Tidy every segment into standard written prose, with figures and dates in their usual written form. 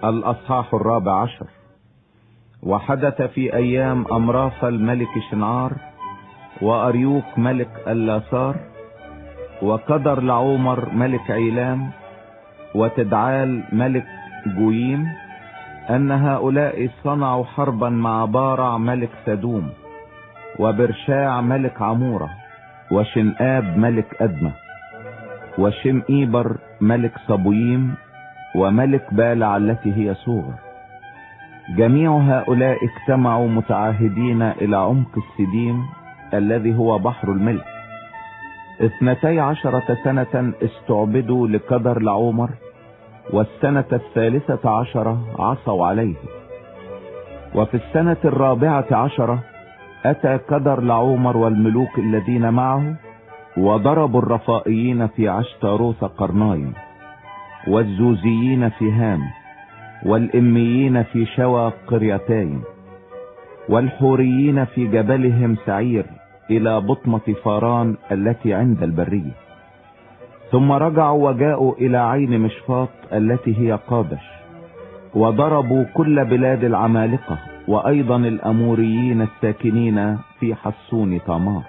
الأصحاح 14. وحدث في أيام أمراف الملك شنعار وأريوك ملك اللاسار وقدر لعومر ملك عيلام وتدعال ملك جويم أن هؤلاء صنعوا حربا مع بارع ملك سدوم وبرشاع ملك عمورة وشنآب ملك أدمة وشمئيبر ملك صبويم وملك بالع التي هي صوغر. جميع هؤلاء اجتمعوا متعاهدين إلى عمق السديم الذي هو بحر الملك. 12 سنة استعبدوا لقدر لعومر، والسنة 13 عصوا عليه. وفي السنة 14 أتى قدر لعومر والملوك الذين معه وضربوا الرفائيين في عشتاروث قرنايم، والزوزيين في هام، والإميين في شوى قريتين، والحوريين في جبلهم سعير إلى بطمة فاران التي عند البرية. ثم رجعوا وجاءوا إلى عين مشفاط التي هي قادش، وضربوا كل بلاد العمالقة وأيضا الأموريين الساكنين في حصون تامار.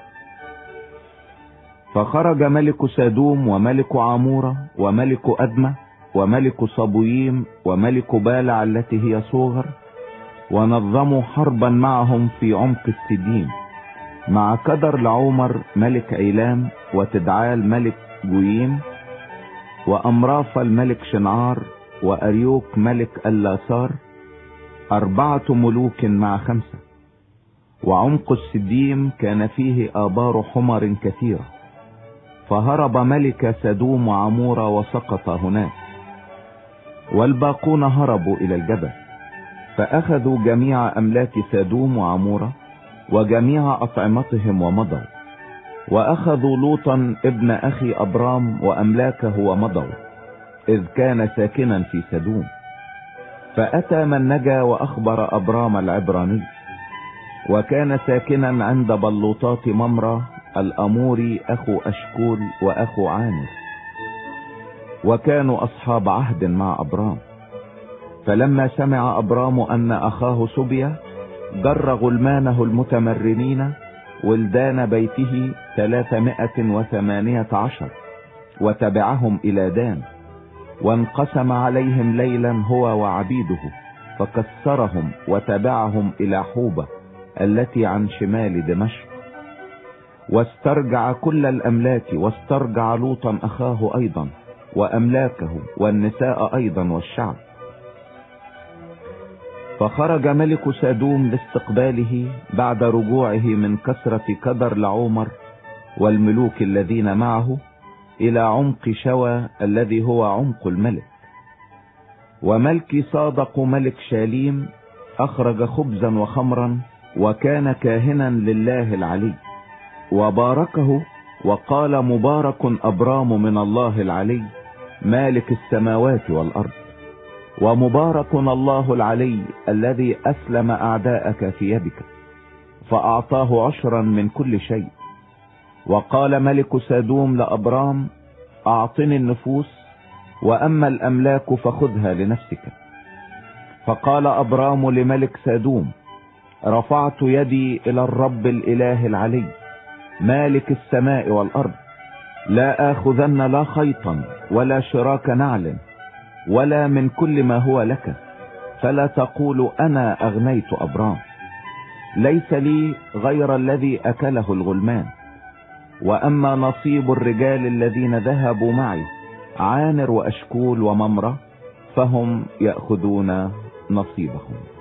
فخرج ملك سادوم وملك عمورة وملك أدمة وملك صبويم وملك بالع التي هي صوغر، ونظموا حربا معهم في عمق السديم مع قدر لعومر ملك عيلام وتدعال ملك جويم وأمراف الملك شنعار وأريوك ملك اللاسار، 4 ملوك مع 5. وعمق السديم كان فيه آبار حمر كثيرة، فهرب ملك سدوم وعمورة وسقط هناك، والباقون هربوا إلى الجبل. فأخذوا جميع أملاك سدوم وعمورة وجميع أطعمتهم ومضوا، وأخذوا لوطا ابن أخي أبرام وأملاكه ومضوا، إذ كان ساكنا في سدوم. فأتى من نجا وأخبر أبرام العبراني، وكان ساكنا عند بلوطات ممرة الأموري أخو أشكول وأخو عامر، وكانوا أصحاب عهد مع أبرام. فلما سمع أبرام أن أخاه سبيا جر غلمانه المتمرنين ولدان بيته 318 وتبعهم إلى دان، وانقسم عليهم ليلا هو وعبيده، فكسرهم وتبعهم إلى حوبة التي عن شمال دمشق، واسترجع كل الأملاك، واسترجع لوطا أخاه أيضا وأملاكه والنساء أيضا والشعب. فخرج ملك سادوم لاستقباله بعد رجوعه من كثرة قدر لعومر والملوك الذين معه إلى عمق شوى الذي هو عمق الملك. وملك صادق ملك شاليم أخرج خبزا وخمرا، وكان كاهنا لله العلي، وباركه وقال: مبارك أبرام من الله العلي مالك السماوات والأرض، ومبارك الله العلي الذي أسلم أعداءك في يدك. فأعطاه 10 من كل شيء. وقال ملك سادوم لأبرام: أعطني النفوس، وأما الأملاك فخذها لنفسك. فقال أبرام لملك سادوم: رفعت يدي إلى الرب الإله العلي مالك السماء والأرض، لا آخذن لا خيطا ولا شراك نعل ولا من كل ما هو لك، فلا تقول أنا أغنيت أبرام. ليس لي غير الذي أكله الغلمان، وأما نصيب الرجال الذين ذهبوا معي عانر وأشكول وممرة فهم يأخذون نصيبهم.